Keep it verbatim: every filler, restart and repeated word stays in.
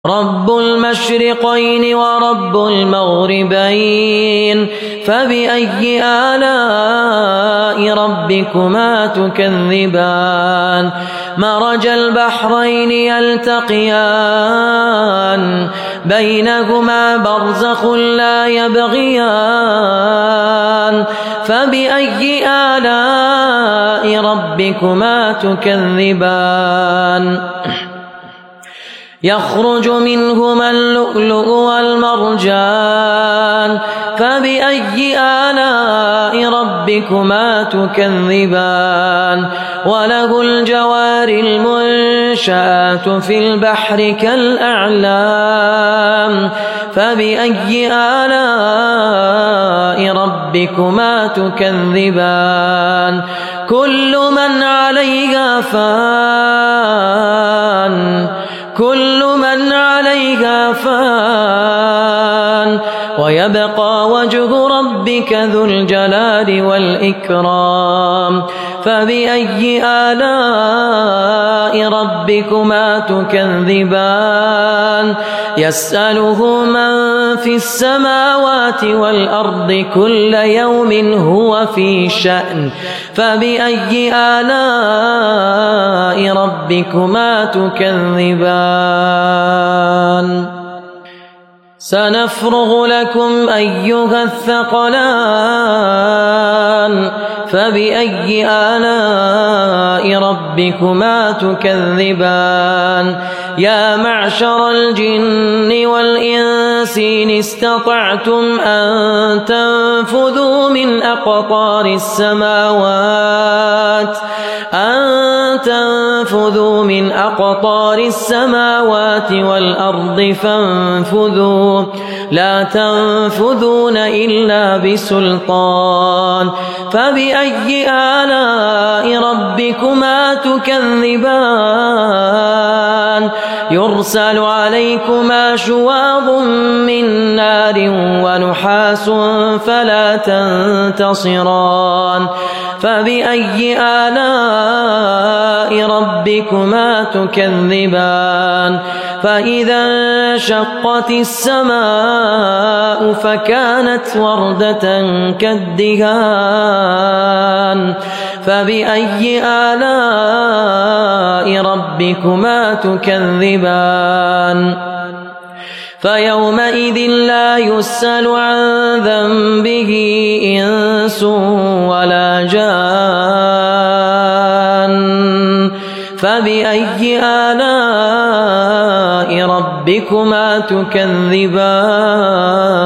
رب المشرقين ورب المغربين فبأي آلاء ربكما تكذبان مرج البحرين يلتقيان بينهما برزخ لا يبغيان فبأي آلاء ربكما تكذبان يخرج منهما اللؤلؤ والمرجان فبأي آلاء ربكما تكذبان وله الجوار المنشآت في البحر كالأعلام فبأي آلاء ربكما تكذبان كل من عليها فان كل من عليها فان ويبقى وجه ربك ذو الجلال والإكرام فبأي آلاء ربكما تكذبان يسأله من في السماوات والأرض كل يوم هو في شأن فبأي آلاء ربكما تكذبان سنفرغ لكم أيها الثقلان فبأي آلاء ربكما تكذبان يا معشر الجن والإنس إن استطعتم أن تنفذوا من أقطار السماوات أن تنفذوا من أقطار السماوات والأرض فانفذوا لا تنفذون إلا بسلطان فبأي آلاء ربكما تكذبان يرسل عليكما شواظ من نار ونحاس فلا تنتصران فبأي آلاء ربكما تكذبان فإذا انشقت السماء فكانت وردة كالدهان فبأي آلاء ربكما تكذبان فيومئذ لا يسأل عن ذنبه إنس ولا جان فبأي آلاء ربكما تكذبان